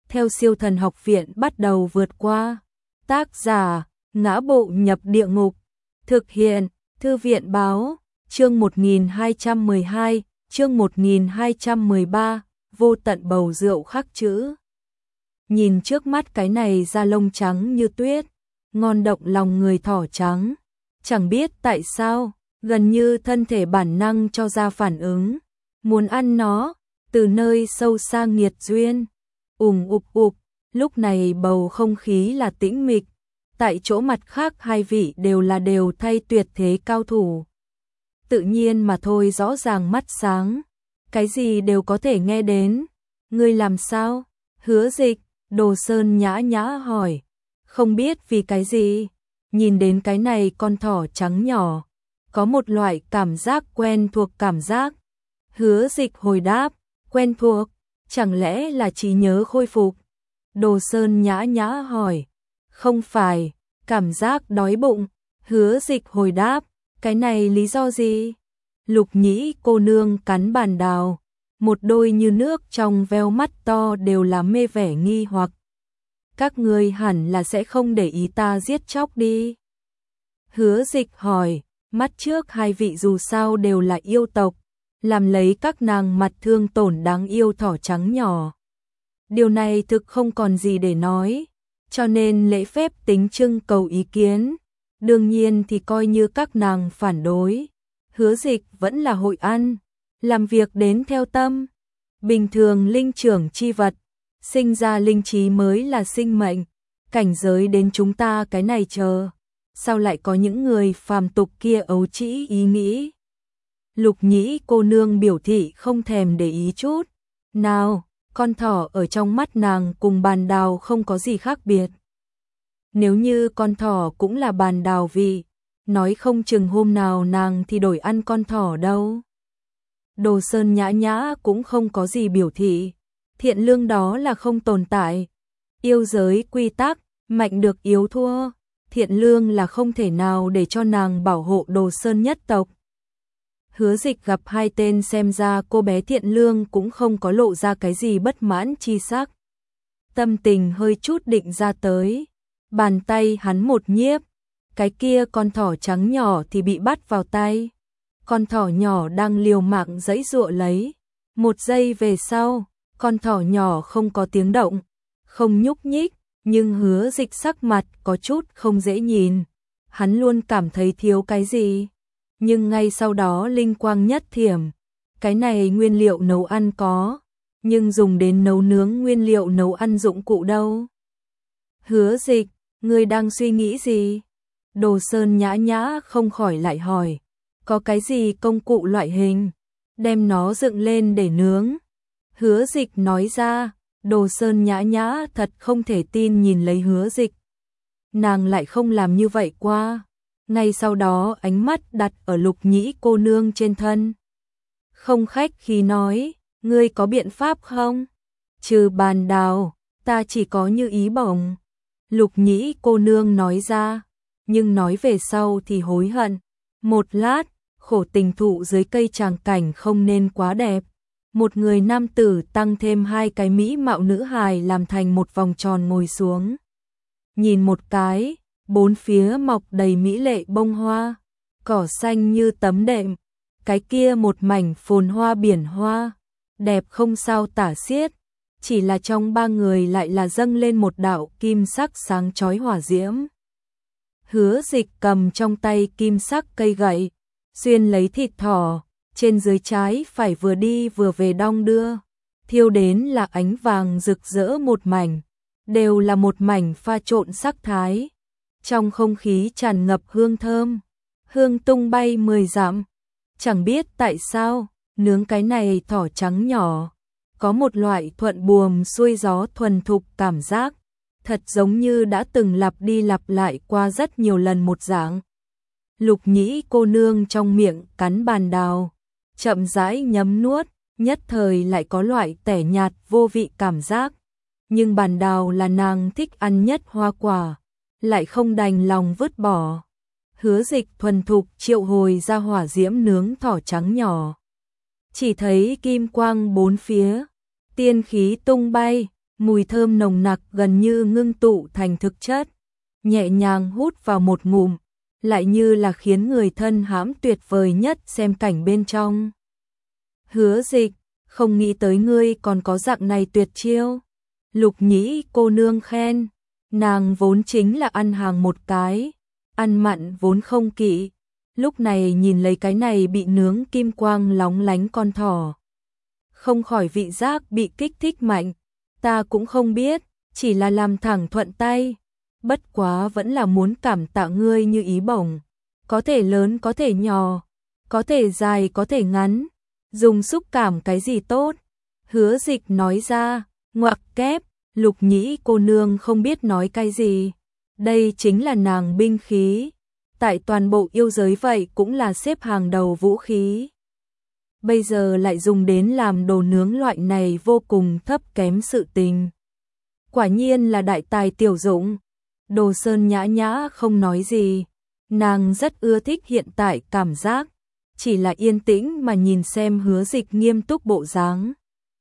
theo Siêu Thần Học Viện bắt đầu vượt qua. Tác giả: Ngã Bộ Nhập Địa Ngục. Thực hiện: Thư viện báo. Chương 1212, chương 1213, vô tận bầu rượu khắc chữ. Nhìn trước mắt cái này da lông trắng như tuyết, ngon động lòng người thỏ trắng. Chẳng biết tại sao, gần như thân thể bản năng cho ra phản ứng, muốn ăn nó, từ nơi sâu xa nghiệt duyên. Ục, lúc này bầu không khí là tĩnh mịch, tại chỗ mặt khác hai vị đều thay tuyệt thế cao thủ. Tự nhiên mà thôi, rõ ràng mắt sáng, cái gì đều có thể nghe đến. Ngươi làm sao? Hứa Dịch, Đồ Sơn nhã nhã hỏi. Không biết vì cái gì, nhìn đến cái này con thỏ trắng nhỏ, có một loại cảm giác quen thuộc cảm giác. Hứa Dịch hồi đáp, quen thuộc, chẳng lẽ là trí nhớ khôi phục? Đồ Sơn nhã nhã hỏi, không phải, cảm giác đói bụng. Hứa Dịch hồi đáp, cái này lý do gì? Lục Nhĩ cô nương cắn bàn đào, một đôi như nước trong veo mắt to đều là mê vẻ nghi hoặc. Các ngươi hẳn là sẽ không để ý ta giết chóc đi. Hứa Dịch hỏi, mắt trước hai vị dù sao đều là yêu tộc, làm lấy các nàng mặt thương tổn đáng yêu thỏ trắng nhỏ. Điều này thực không còn gì để nói, cho nên lễ phép tính trưng cầu ý kiến. Đương nhiên thì coi như các nàng phản đối, Hứa Dịch vẫn là hội ăn, làm việc đến theo tâm. Bình thường linh trưởng chi vật, sinh ra linh trí mới là sinh mệnh, cảnh giới đến chúng ta cái này chờ, sao lại có những người phàm tục kia ấu trĩ ý nghĩ. Lục Nhĩ cô nương biểu thị không thèm để ý chút nào, con thỏ ở trong mắt nàng cùng bàn đào không có gì khác biệt. Nếu như con thỏ cũng là bàn đào vị, nói không chừng hôm nào nàng thì đổi ăn con thỏ đâu. Đồ Sơn nhã nhã cũng không có gì biểu thị, thiện lương đó là không tồn tại. Yêu giới quy tắc, mạnh được yếu thua, thiện lương là không thể nào để cho nàng bảo hộ Đồ Sơn nhất tộc. Hứa Dịch gặp hai tên xem ra cô bé thiện lương cũng không có lộ ra cái gì bất mãn chi sắc. Tâm tình hơi chút định ra tới, bàn tay hắn một nhiếp, cái kia con thỏ trắng nhỏ thì bị bắt vào tay. Con thỏ nhỏ đang liều mạng giãy giụa lấy. Một giây về sau, con thỏ nhỏ không có tiếng động, không nhúc nhích, nhưng Hứa Dịch sắc mặt có chút không dễ nhìn. Hắn luôn cảm thấy thiếu cái gì, nhưng ngay sau đó linh quang nhất thiểm, cái này nguyên liệu nấu ăn có, nhưng dùng đến nấu nướng nguyên liệu nấu ăn dụng cụ đâu. Hứa Dịch, ngươi đang suy nghĩ gì? Đồ Sơn nhã nhã không khỏi lại hỏi, có cái gì công cụ loại hình, đem nó dựng lên để nướng. Hứa Dịch nói ra. Đồ Sơn nhã nhã thật không thể tin nhìn lấy Hứa Dịch. Nàng lại không làm như vậy qua. Ngay sau đó ánh mắt đặt ở Lục Nhĩ cô nương trên thân. Không khách khí nói, ngươi có biện pháp không? Trừ bàn đào, ta chỉ có như ý bổng. Lục Nhĩ cô nương nói ra, nhưng nói về sau thì hối hận. Một lát, khổ tình thụ dưới cây tràng cảnh không nên quá đẹp. Một người nam tử tăng thêm hai cái mỹ mạo nữ hài làm thành một vòng tròn ngồi xuống. Nhìn một cái, bốn phía mọc đầy mỹ lệ bông hoa, cỏ xanh như tấm đệm, cái kia một mảnh phồn hoa biển hoa, đẹp không sao tả xiết, chỉ là trong ba người lại là dâng lên một đạo kim sắc sáng chói hỏa diễm. Hứa Dịch cầm trong tay kim sắc cây gậy, xuyên lấy thịt thỏ, trên dưới trái phải vừa đi vừa về đong đưa, thiêu đến là ánh vàng rực rỡ một mảnh, đều là một mảnh pha trộn sắc thái. Trong không khí tràn ngập hương thơm, hương tung bay 10 dặm. Chẳng biết tại sao, nướng cái này thỏ trắng nhỏ, có một loại thuận buồm xuôi gió thuần thục cảm giác, thật giống như đã từng lặp đi lặp lại qua rất nhiều lần một dạng. Lục Nhĩ cô nương trong miệng cắn bàn đào, chậm rãi nhấm nuốt, nhất thời lại có loại tẻ nhạt vô vị cảm giác. Nhưng bàn đào là nàng thích ăn nhất hoa quả, lại không đành lòng vứt bỏ. Hứa Dịch thuần thục triệu hồi ra hỏa diễm nướng thỏ trắng nhỏ. Chỉ thấy kim quang bốn phía, tiên khí tung bay, mùi thơm nồng nặc gần như ngưng tụ thành thực chất, nhẹ nhàng hút vào một ngụm, lại như là khiến người thân hãm tuyệt vời nhất xem cảnh bên trong. Hứa Dịch, không nghĩ tới ngươi còn có dạng này tuyệt chiêu. Lục Nhĩ cô nương khen, nàng vốn chính là ăn hàng một cái, ăn mặn vốn không kỵ, lúc này nhìn lấy cái này bị nướng kim quang lóng lánh con thỏ, không khỏi vị giác bị kích thích mạnh. Ta cũng không biết, chỉ là làm thẳng thuận tay, bất quá vẫn là muốn cảm tạ ngươi như ý bổng, có thể lớn có thể nhỏ, có thể dài có thể ngắn, dùng xúc cảm cái gì tốt. Hứa Dịch nói ra, ngoặc kép. Lục Nhĩ cô nương không biết nói cái gì, đây chính là nàng binh khí, tại toàn bộ yêu giới vậy cũng là xếp hàng đầu vũ khí. Bây giờ lại dùng đến làm đồ nướng loại này vô cùng thấp kém sự tình. Quả nhiên là đại tài tiểu dụng. Đồ Sơn nhã nhã không nói gì, nàng rất ưa thích hiện tại cảm giác, chỉ là yên tĩnh mà nhìn xem Hứa Dịch nghiêm túc bộ dáng,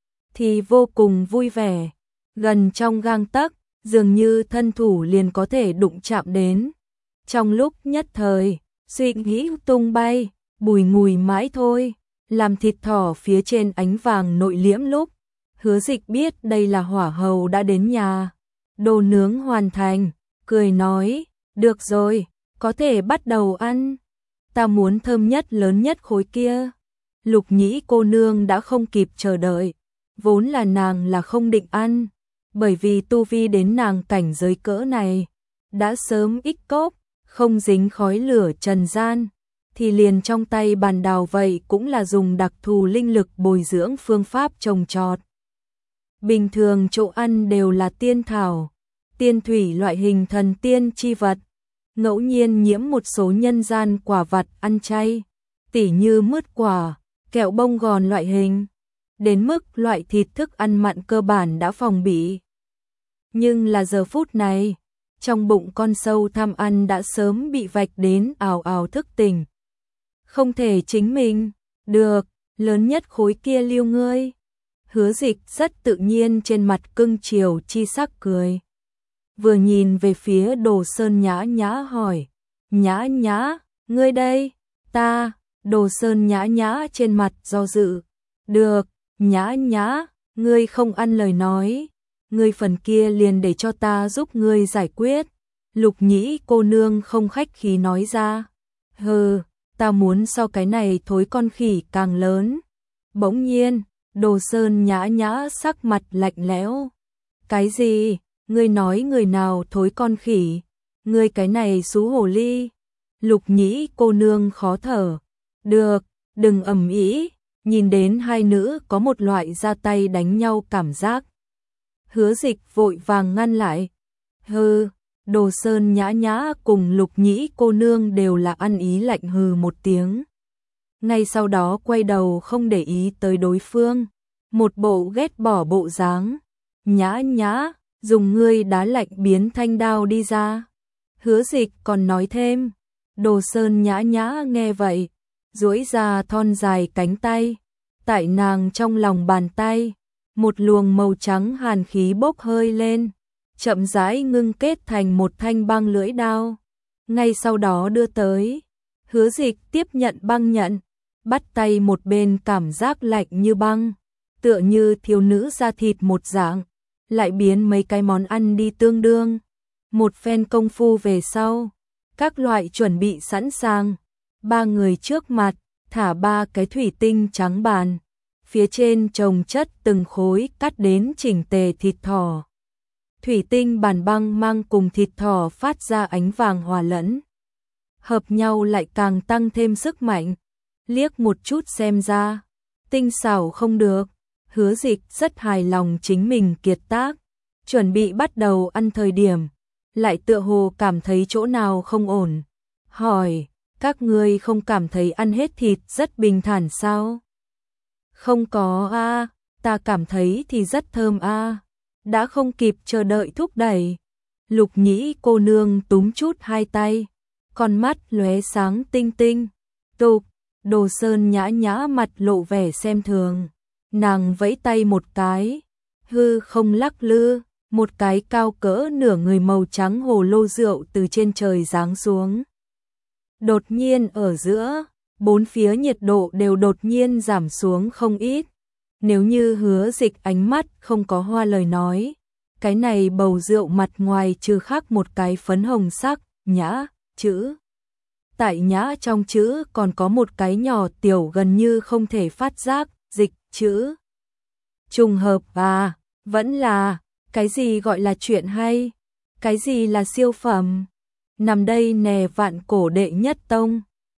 thì vô cùng vui vẻ. Gần trong gang tấc, dường như thân thủ liền có thể đụng chạm đến. Trong lúc nhất thời, suy nghĩ tung bay, bùi ngùi mãi thôi, làm thịt thỏ phía trên ánh vàng nội liễm lúc. Hứa Dịch biết đây là hỏa hầu đã đến nhà. Đồ nướng hoàn thành, cười nói, được rồi, có thể bắt đầu ăn. Ta muốn thơm nhất lớn nhất khối kia. Lục Nhĩ cô nương đã không kịp chờ đợi, vốn là nàng là không định ăn. Bởi vì tu vi đến nàng cảnh giới cỡ này, đã sớm ích cốc, không dính khói lửa trần gian, thì liền trong tay bàn đào vậy cũng là dùng đặc thù linh lực bồi dưỡng phương pháp trồng trọt. Bình thường chỗ ăn đều là tiên thảo, tiên thủy loại hình thần tiên chi vật, ngẫu nhiên nhiễm một số nhân gian quả vặt ăn chay, tỉ như mứt quả, kẹo bông gòn loại hình, đến mức loại thịt thức ăn mặn cơ bản đã phòng bị. Nhưng là giờ phút này, trong bụng con sâu tham ăn đã sớm bị vạch đến ào ào thức tỉnh. Không thể chính mình, được, lớn nhất khối kia lưu ngươi. Hứa Dịch rất tự nhiên trên mặt cưng chiều chi sắc cười. Vừa nhìn về phía Đồ Sơn nhã nhã hỏi, nhã nhã, ngươi đây, ta, Đồ Sơn nhã nhã trên mặt do dự. Được, nhã nhã, ngươi không ăn lời nói. Ngươi phần kia liền để cho ta giúp ngươi giải quyết. Lục Nhĩ cô nương không khách khí nói ra. Hừ, ta muốn so cái này thối con khỉ càng lớn. Bỗng nhiên, Đồ Sơn nhã nhã sắc mặt lạnh lẽo. Cái gì? Ngươi nói người nào thối con khỉ? Ngươi cái này xú hồ ly. Lục Nhĩ cô nương khó thở. Được, đừng ầm ĩ. Nhìn đến hai nữ có một loại ra tay đánh nhau cảm giác. Hứa Dịch vội vàng ngăn lại. Hừ, Đồ Sơn nhã nhã cùng Lục Nhĩ cô nương đều là ăn ý lạnh hừ một tiếng. Ngay sau đó quay đầu không để ý tới đối phương, một bộ ghét bỏ bộ dáng. Nhã nhã, dùng ngươi đá lạnh biến thanh đao đi ra. Hứa Dịch còn nói thêm. Đồ Sơn nhã nhã nghe vậy, duỗi ra thon dài cánh tay, tại nàng trong lòng bàn tay. Một luồng màu trắng hàn khí bốc hơi lên, chậm rãi ngưng kết thành một thanh băng lưỡi đao. Ngay sau đó đưa tới, Hứa Dịch tiếp nhận băng nhận, bắt tay một bên cảm giác lạnh như băng, tựa như thiếu nữ da thịt một dạng, lại biến mấy cái món ăn đi tương đương. Một phen công phu về sau, các loại chuẩn bị sẵn sàng, ba người trước mặt, thả ba cái thủy tinh trắng bàn. Phía trên chồng chất từng khối cắt đến chỉnh tề thịt thỏ. Thủy tinh bàn băng mang cùng thịt thỏ phát ra ánh vàng hòa lẫn. Hợp nhau lại càng tăng thêm sức mạnh. Liếc một chút xem ra, tinh xảo không được. Hứa Dịch rất hài lòng chính mình kiệt tác. Chuẩn bị bắt đầu ăn thời điểm, lại tựa hồ cảm thấy chỗ nào không ổn. Hỏi, các ngươi không cảm thấy ăn hết thịt rất bình thản sao? Không có a, ta cảm thấy thì rất thơm a. Đã không kịp chờ đợi thúc đẩy. Lục Nhĩ cô nương túm chút hai tay, con mắt lóe sáng tinh tinh. Tục, Đồ Sơn nhã nhã mặt lộ vẻ xem thường. Nàng vẫy tay một cái, hư không lắc lư, một cái cao cỡ nửa người màu trắng hồ lô rượu từ trên trời giáng xuống. Đột nhiên ở giữa, bốn phía nhiệt độ đều đột nhiên giảm xuống không ít. Nếu như Hứa Dịch ánh mắt không có hoa lời nói, cái này bầu rượu mặt ngoài trừ khắc một cái phấn hồng sắc, nhã, chữ. Tại nhã trong chữ còn có một cái nhỏ tiểu gần như không thể phát giác, dịch, chữ. Trùng hợp à, vẫn là, cái gì gọi là chuyện hay, cái gì là siêu phẩm. Nằm đây nè vạn cổ đệ nhất tông,